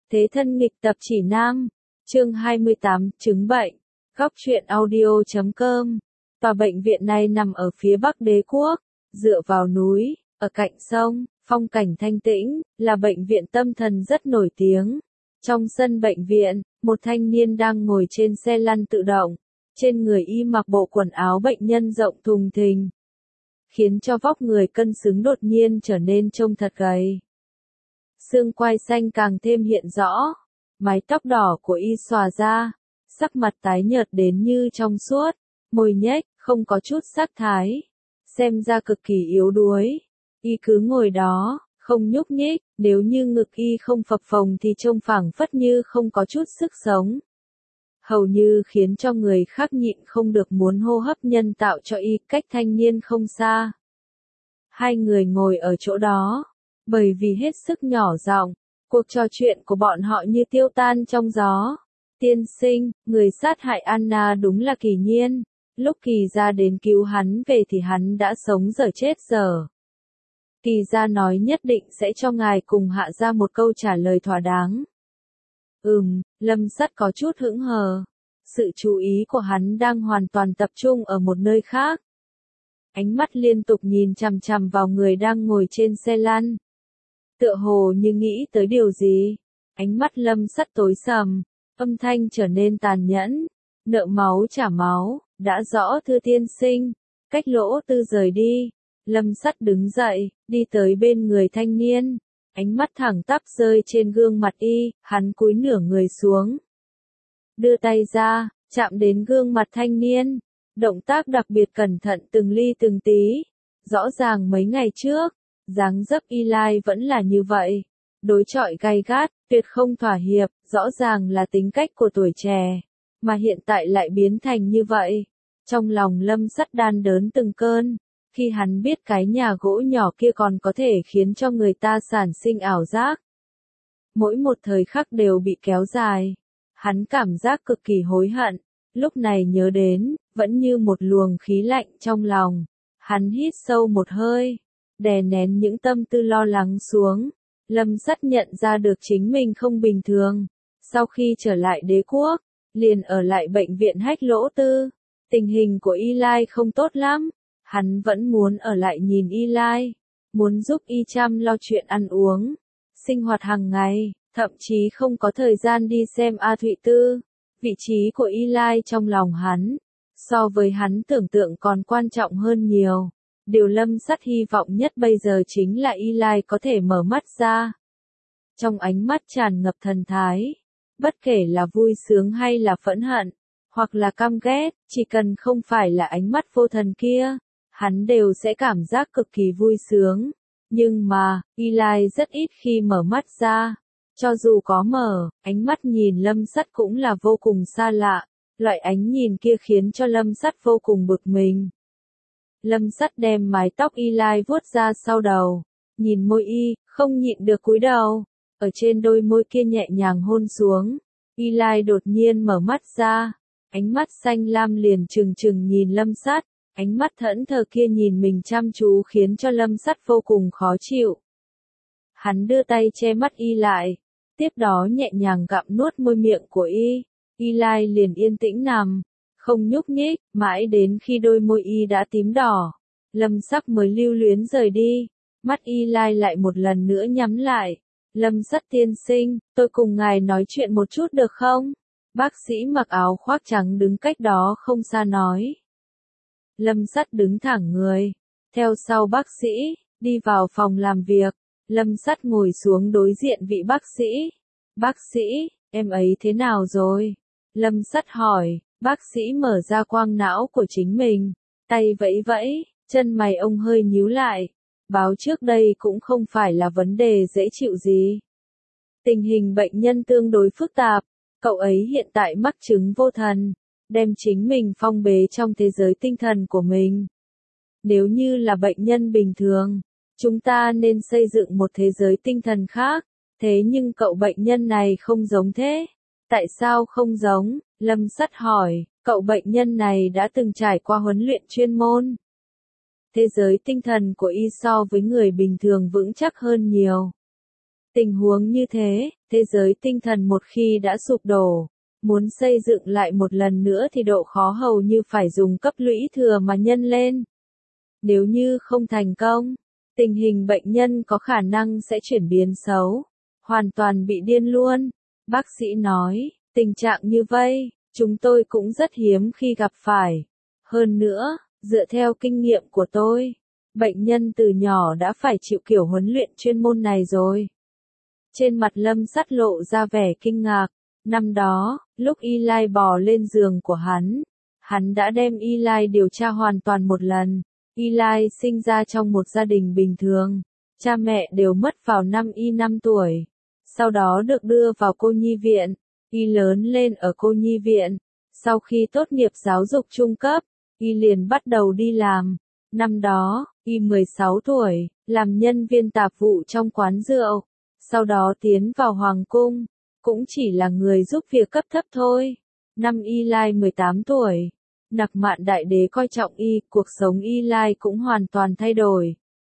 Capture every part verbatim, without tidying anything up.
Thế thân nghịch tập chỉ nam, chương hai mươi tám, chứng bệnh, góc truyện audio chấm com. Tòa bệnh viện này nằm ở phía bắc đế quốc, dựa vào núi, ở cạnh sông, phong cảnh thanh tĩnh, là bệnh viện tâm thần rất nổi tiếng. Trong sân bệnh viện, một thanh niên đang ngồi trên xe lăn tự động, trên người y mặc bộ quần áo bệnh nhân rộng thùng thình, khiến cho vóc người cân xứng đột nhiên trở nên trông thật gầy. Xương quai xanh càng thêm hiện rõ, mái tóc đỏ của y xòa ra, sắc mặt tái nhợt đến như trong suốt, môi nhếch, không có chút sắc thái, xem ra cực kỳ yếu đuối. Y cứ ngồi đó, không nhúc nhích, nếu như ngực y không phập phồng thì trông phảng phất như không có chút sức sống. Hầu như khiến cho người khác nhịn không được muốn hô hấp nhân tạo cho y, cách thanh niên không xa. Hai người ngồi ở chỗ đó, bởi vì hết sức nhỏ giọng, cuộc trò chuyện của bọn họ như tiêu tan trong gió. Tiên sinh, người sát hại Anna đúng là Kỳ Nhiên, lúc Kỳ gia đến cứu hắn về thì hắn đã sống dở chết dở. Kỳ gia nói nhất định sẽ cho ngài cùng hạ ra một câu trả lời thỏa đáng. Ừm, Lâm Sắt có chút hững hờ. Sự chú ý của hắn đang hoàn toàn tập trung ở một nơi khác. Ánh mắt liên tục nhìn chằm chằm vào người đang ngồi trên xe lăn. Tựa hồ như nghĩ tới điều gì. Ánh mắt Lâm Sắt tối sầm, âm thanh trở nên tàn nhẫn. Nợ máu trả máu, đã rõ thưa tiên sinh. Cách Lỗ Tư rời đi. Lâm Sắt đứng dậy, đi tới bên người thanh niên. Ánh mắt thẳng tắp rơi trên gương mặt y, hắn cúi nửa người xuống. Đưa tay ra, chạm đến gương mặt thanh niên. Động tác đặc biệt cẩn thận từng ly từng tí. Rõ ràng mấy ngày trước, dáng dấp Y Lai vẫn là như vậy. Đối chọi gay gắt, tuyệt không thỏa hiệp, rõ ràng là tính cách của tuổi trẻ. Mà hiện tại lại biến thành như vậy. Trong lòng Lâm Sắt đan đớn từng cơn. Khi hắn biết cái nhà gỗ nhỏ kia còn có thể khiến cho người ta sản sinh ảo giác. Mỗi một thời khắc đều bị kéo dài. Hắn cảm giác cực kỳ hối hận. Lúc này nhớ đến, vẫn như một luồng khí lạnh trong lòng. Hắn hít sâu một hơi, đè nén những tâm tư lo lắng xuống. Lâm Sắt nhận ra được chính mình không bình thường. Sau khi trở lại đế quốc, liền ở lại bệnh viện Hách Lỗ Tư. Tình hình của Y Lai không tốt lắm. Hắn vẫn muốn ở lại nhìn Y Lai, muốn giúp y chăm lo chuyện ăn uống, sinh hoạt hàng ngày, thậm chí không có thời gian đi xem A Thụy Tư. Vị trí của Y Lai trong lòng hắn, so với hắn tưởng tượng còn quan trọng hơn nhiều. Điều Lâm Sắt hy vọng nhất bây giờ chính là Y Lai có thể mở mắt ra. Trong ánh mắt tràn ngập thần thái, bất kể là vui sướng hay là phẫn hận, hoặc là căm ghét, chỉ cần không phải là ánh mắt vô thần kia, hắn đều sẽ cảm giác cực kỳ vui sướng. Nhưng mà, Y Lai rất ít khi mở mắt ra. Cho dù có mở, ánh mắt nhìn Lâm Sắt cũng là vô cùng xa lạ. Loại ánh nhìn kia khiến cho Lâm Sắt vô cùng bực mình. Lâm Sắt đem mái tóc Y Lai vuốt ra sau đầu. Nhìn môi y, không nhịn được cúi đầu. Ở trên đôi môi kia nhẹ nhàng hôn xuống. Y Lai đột nhiên mở mắt ra. Ánh mắt xanh lam liền trừng trừng nhìn Lâm Sắt. Ánh mắt thẫn thờ kia nhìn mình chăm chú khiến cho Lâm Sắt vô cùng khó chịu. Hắn đưa tay che mắt y lại, tiếp đó nhẹ nhàng gặm nuốt môi miệng của y. Y Lai liền yên tĩnh nằm, không nhúc nhích, mãi đến khi đôi môi y đã tím đỏ. Lâm Sắt mới lưu luyến rời đi, mắt Y Lai lại một lần nữa nhắm lại. Lâm Sắt tiên sinh, tôi cùng ngài nói chuyện một chút được không? Bác sĩ mặc áo khoác trắng đứng cách đó không xa nói. Lâm Sắt đứng thẳng người, theo sau bác sĩ, đi vào phòng làm việc. Lâm Sắt ngồi xuống đối diện vị bác sĩ. Bác sĩ, em ấy thế nào rồi? Lâm Sắt hỏi, bác sĩ mở ra quang não của chính mình, tay vẫy vẫy, chân mày ông hơi nhíu lại. Báo trước đây cũng không phải là vấn đề dễ chịu gì. Tình hình bệnh nhân tương đối phức tạp, cậu ấy hiện tại mắc chứng vô thần. Đem chính mình phong bế trong thế giới tinh thần của mình. Nếu như là bệnh nhân bình thường, chúng ta nên xây dựng một thế giới tinh thần khác, thế nhưng cậu bệnh nhân này không giống thế. Tại sao không giống? Lâm Sắt hỏi, cậu bệnh nhân này đã từng trải qua huấn luyện chuyên môn. Thế giới tinh thần của y so với người bình thường vững chắc hơn nhiều. Tình huống như thế, Thế giới tinh thần một khi đã sụp đổ, muốn xây dựng lại một lần nữa thì độ khó hầu như phải dùng cấp lũy thừa mà nhân lên. Nếu như không thành công, tình hình bệnh nhân có khả năng sẽ chuyển biến xấu, hoàn toàn bị điên luôn. Bác sĩ nói, tình trạng như vậy, chúng tôi cũng rất hiếm khi gặp phải. Hơn nữa, dựa theo kinh nghiệm của tôi, bệnh nhân từ nhỏ đã phải chịu kiểu huấn luyện chuyên môn này rồi. Trên mặt Lâm Sắt lộ ra vẻ kinh ngạc. Năm đó, lúc Eli bò lên giường của hắn, hắn đã đem Eli điều tra hoàn toàn một lần. Eli sinh ra trong một gia đình bình thường, cha mẹ đều mất vào năm y năm tuổi. Sau đó được đưa vào cô nhi viện, y lớn lên ở cô nhi viện. Sau khi tốt nghiệp giáo dục trung cấp, y liền bắt đầu đi làm. Năm đó, y mười sáu tuổi, làm nhân viên tạp vụ trong quán rượu. Sau đó tiến vào hoàng cung, cũng chỉ là người giúp việc cấp thấp thôi. Năm Eli mười tám tuổi, Nặc Mạn Đại Đế coi trọng y, cuộc sống Eli cũng hoàn toàn thay đổi.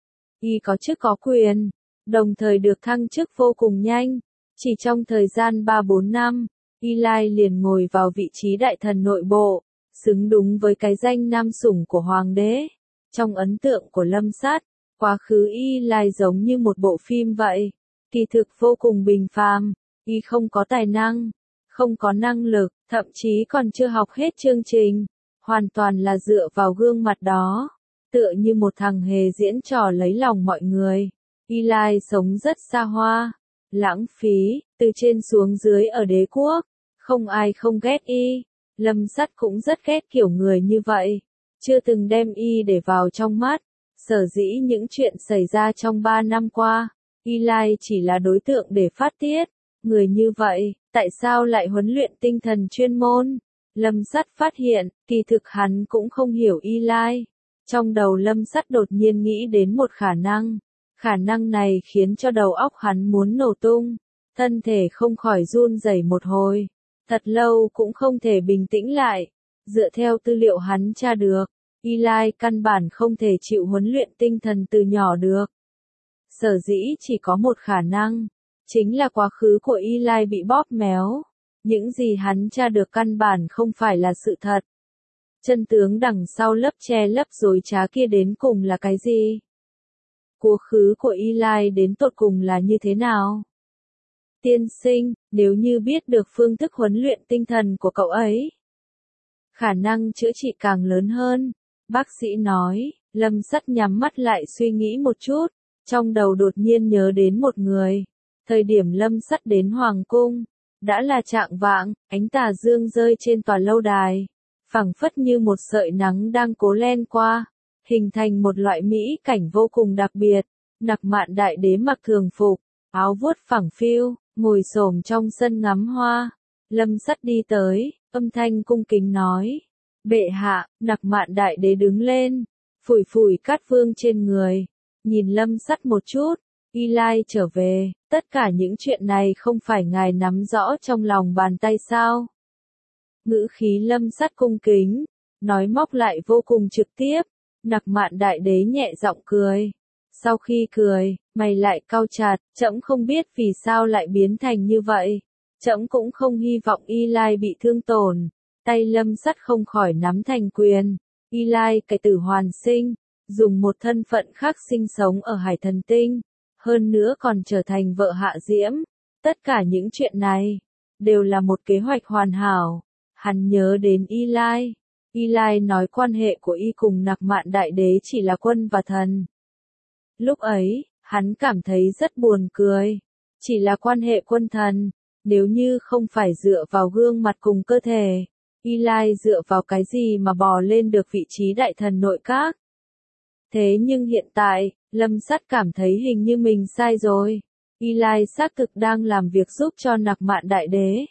Y có chức có quyền, đồng thời được thăng chức vô cùng nhanh. Chỉ trong thời gian ba bốn năm, Eli liền ngồi vào vị trí đại thần nội bộ, xứng đúng với cái danh nam sủng của hoàng đế. Trong ấn tượng của Lâm Sắt, quá khứ Eli giống như một bộ phim vậy, kỳ thực vô cùng bình phàm. Y không có tài năng, không có năng lực, thậm chí còn chưa học hết chương trình, hoàn toàn là dựa vào gương mặt đó, tựa như một thằng hề diễn trò lấy lòng mọi người. Eli sống rất xa hoa, lãng phí, từ trên xuống dưới ở đế quốc, không ai không ghét y. Lâm Sắt cũng rất ghét kiểu người như vậy, chưa từng đem y để vào trong mắt. Sở dĩ những chuyện xảy ra trong ba năm qua, Eli chỉ là đối tượng để phát tiết. Người như vậy, tại sao lại huấn luyện tinh thần chuyên môn? Lâm Sắt phát hiện, kỳ thực hắn cũng không hiểu Eli. Trong đầu Lâm Sắt đột nhiên nghĩ đến một khả năng. Khả năng này khiến cho đầu óc hắn muốn nổ tung. Thân thể không khỏi run rẩy một hồi. Thật lâu cũng không thể bình tĩnh lại. Dựa theo tư liệu hắn tra được, Eli căn bản không thể chịu huấn luyện tinh thần từ nhỏ được. Sở dĩ chỉ có một khả năng, chính là quá khứ của Eli bị bóp méo. Những gì hắn tra được căn bản không phải là sự thật. Chân tướng đằng sau lớp che lấp dối trá kia đến cùng là cái gì? Quá khứ của Eli đến tột cùng là như thế nào? Tiên sinh, nếu như biết được phương thức huấn luyện tinh thần của cậu ấy, khả năng chữa trị càng lớn hơn. Bác sĩ nói. Lâm Sắt nhắm mắt lại suy nghĩ một chút, trong đầu đột nhiên nhớ đến một người. Thời điểm Lâm Sắt đến hoàng cung, đã là trạng vạng, ánh tà dương rơi trên tòa lâu đài, phẳng phất như một sợi nắng đang cố len qua, hình thành một loại mỹ cảnh vô cùng đặc biệt. Nặc Mạn Đại Đế mặc thường phục, áo vuốt phẳng phiu, ngồi xổm trong sân ngắm hoa. Lâm Sắt đi tới, âm thanh cung kính nói: "Bệ hạ." Nặc Mạn Đại Đế đứng lên, phủi phủi cát vương trên người, nhìn Lâm Sắt một chút. Eli trở về, tất cả những chuyện này không phải ngài nắm rõ trong lòng bàn tay sao? Ngữ khí Lâm Sắt cung kính, nói móc lại vô cùng trực tiếp. Nặc Mạn Đại Đế nhẹ giọng cười. Sau khi cười, mày lại cau chặt, trẫm không biết vì sao lại biến thành như vậy. Trẫm cũng không hy vọng Eli bị thương tổn. Tay Lâm Sắt không khỏi nắm thành quyền. Eli cải tử hoàn sinh, dùng một thân phận khác sinh sống ở Hải Thần Tinh, hơn nữa còn trở thành vợ Hạ Diễm. Tất cả những chuyện này đều là một kế hoạch hoàn hảo. Hắn nhớ đến Eli. Eli nói quan hệ của y cùng Nặc Mạn Đại Đế chỉ là quân và thần. Lúc ấy, hắn cảm thấy rất buồn cười. Chỉ là quan hệ quân thần, nếu như không phải dựa vào gương mặt cùng cơ thể, Eli dựa vào cái gì mà bò lên được vị trí đại thần nội các? Thế nhưng hiện tại, Lâm Sắt cảm thấy hình như mình sai rồi. Eli xác thực đang làm việc giúp cho Nặc Mạn Đại Đế.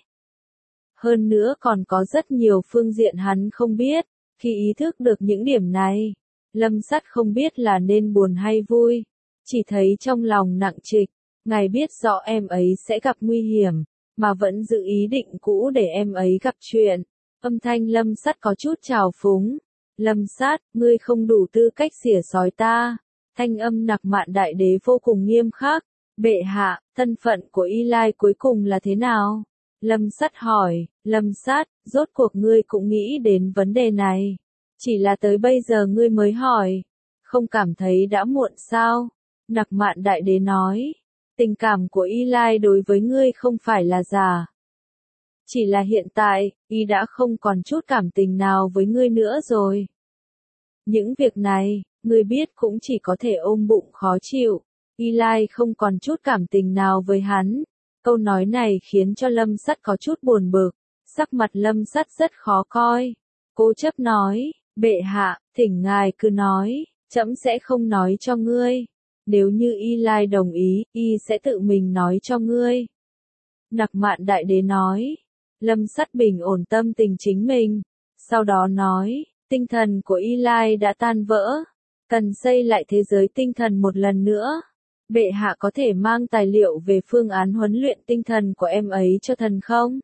Hơn nữa còn có rất nhiều phương diện hắn không biết. Khi ý thức được những điểm này, Lâm Sắt không biết là nên buồn hay vui. Chỉ thấy trong lòng nặng trịch. Ngài biết rõ em ấy sẽ gặp nguy hiểm, mà vẫn giữ ý định cũ để em ấy gặp chuyện. Âm thanh Lâm Sắt có chút trào phúng. Lâm Sắt, ngươi không đủ tư cách xỉa xói ta. Thanh âm Nặc Mạn Đại Đế vô cùng nghiêm khắc. Bệ hạ, thân phận của Y Lai cuối cùng là thế nào? Lâm Sắt hỏi, Lâm Sát, rốt cuộc ngươi cũng nghĩ đến vấn đề này. Chỉ là tới bây giờ ngươi mới hỏi. Không cảm thấy đã muộn sao? Nặc Mạn Đại Đế nói, tình cảm của Y Lai đối với ngươi không phải là giả. Chỉ là hiện tại, Y đã không còn chút cảm tình nào với ngươi nữa rồi. Những việc này, ngươi biết cũng chỉ có thể ôm bụng khó chịu. Y Lai không còn chút cảm tình nào với hắn. Câu nói này khiến cho Lâm Sắt có chút buồn bực. Sắc mặt Lâm Sắt rất khó coi. Cố chấp nói, bệ hạ, thỉnh ngài cứ nói, trẫm sẽ không nói cho ngươi. Nếu như Y Lai đồng ý, Y sẽ tự mình nói cho ngươi. Nặc Mạn Đại Đế nói. Lâm Sắt bình ổn tâm tình chính mình. Sau đó nói, tinh thần của Y Lai đã tan vỡ. Cần xây lại thế giới tinh thần một lần nữa. Bệ hạ có thể mang tài liệu về phương án huấn luyện tinh thần của em ấy cho thần không?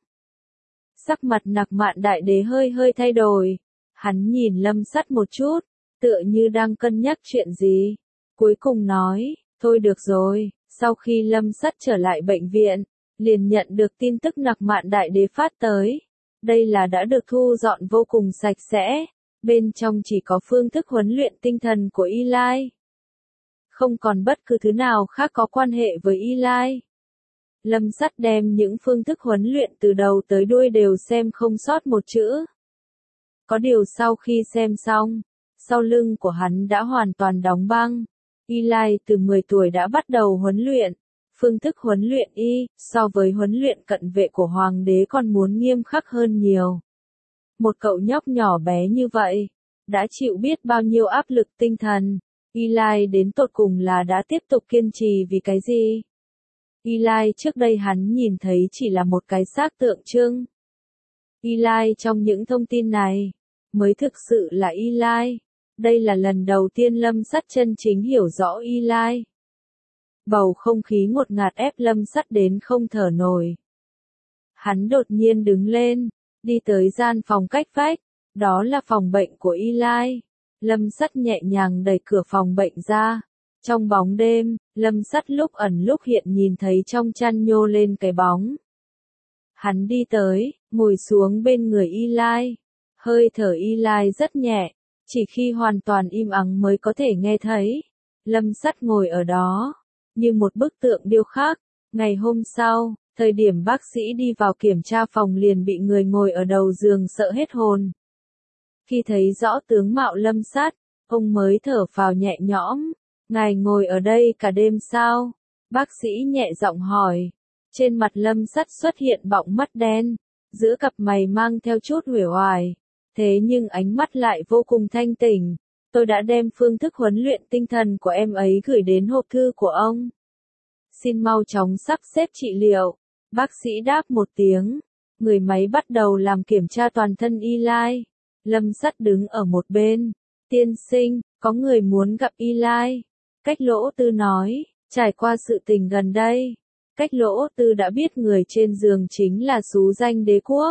Sắc mặt Nặc Mạn Đại Đế hơi hơi thay đổi. Hắn nhìn Lâm Sắt một chút, tựa như đang cân nhắc chuyện gì. Cuối cùng nói, thôi được rồi. Sau khi Lâm Sắt trở lại bệnh viện, liền nhận được tin tức Nặc Mạn Đại Đế phát tới. Đây là đã được thu dọn vô cùng sạch sẽ. Bên trong chỉ có phương thức huấn luyện tinh thần của Y Lai. Không còn bất cứ thứ nào khác có quan hệ với Y Lai. Lâm Sắt đem những phương thức huấn luyện từ đầu tới đuôi đều xem không sót một chữ. Có điều sau khi xem xong, sau lưng của hắn đã hoàn toàn đóng băng. Y Lai từ mười tuổi đã bắt đầu huấn luyện. Phương thức huấn luyện Y, so với huấn luyện cận vệ của Hoàng đế còn muốn nghiêm khắc hơn nhiều. Một cậu nhóc nhỏ bé như vậy, đã chịu biết bao nhiêu áp lực tinh thần. Y Lai đến tột cùng là đã tiếp tục kiên trì vì cái gì? Y Lai trước đây hắn nhìn thấy chỉ là một cái xác tượng trưng. Y Lai trong những thông tin này, mới thực sự là Y Lai. Đây là lần đầu tiên Lâm Sắt chân chính hiểu rõ Y Lai. Bầu không khí ngột ngạt ép Lâm Sắt đến không thở nổi. Hắn đột nhiên đứng lên, đi tới gian phòng cách vách, đó là phòng bệnh của Y Lai. Lâm Sắt nhẹ nhàng đẩy cửa phòng bệnh ra. Trong bóng đêm, Lâm Sắt lúc ẩn lúc hiện nhìn thấy trong chăn nhô lên cái bóng. Hắn đi tới, ngồi xuống bên người Y Lai. Hơi thở Y Lai rất nhẹ, chỉ khi hoàn toàn im ắng mới có thể nghe thấy. Lâm Sắt ngồi ở đó, như một bức tượng điêu khắc. Ngày hôm sau, thời điểm bác sĩ đi vào kiểm tra phòng liền bị người ngồi ở đầu giường sợ hết hồn. Khi thấy rõ tướng mạo Lâm Sắt, ông mới thở phào nhẹ nhõm. Ngài ngồi ở đây cả đêm sao? Bác sĩ nhẹ giọng hỏi. Trên mặt Lâm Sắt xuất hiện bọng mắt đen, giữa cặp mày mang theo chút uể oải. Thế nhưng ánh mắt lại vô cùng thanh tỉnh. Tôi đã đem phương thức huấn luyện tinh thần của em ấy gửi đến hộp thư của ông. Xin mau chóng sắp xếp trị liệu. Bác sĩ đáp một tiếng. Người máy bắt đầu làm kiểm tra toàn thân Y Lai. Lâm Sắt đứng ở một bên. Tiên sinh, có người muốn gặp Y Lai. Cách Lỗ Tư nói, trải qua sự tình gần đây. Cách Lỗ Tư đã biết người trên giường chính là xú danh đế quốc.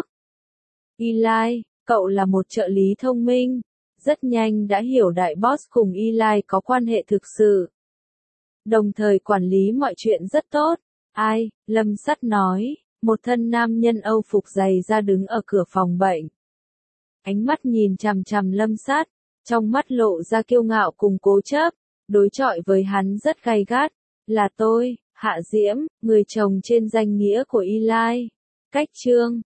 Y Lai, cậu là một trợ lý thông minh. Rất nhanh đã hiểu đại boss cùng Y Lai có quan hệ thực sự. Đồng thời quản lý mọi chuyện rất tốt. Ai, Lâm Sắt nói, một thân nam nhân Âu phục dày ra đứng ở cửa phòng bệnh. Ánh mắt nhìn chằm chằm Lâm Sắt, trong mắt lộ ra kiêu ngạo cùng cố chấp, đối chọi với hắn rất gay gắt. Là tôi, Hạ Diễm, người chồng trên danh nghĩa của Y Lai. Cách chương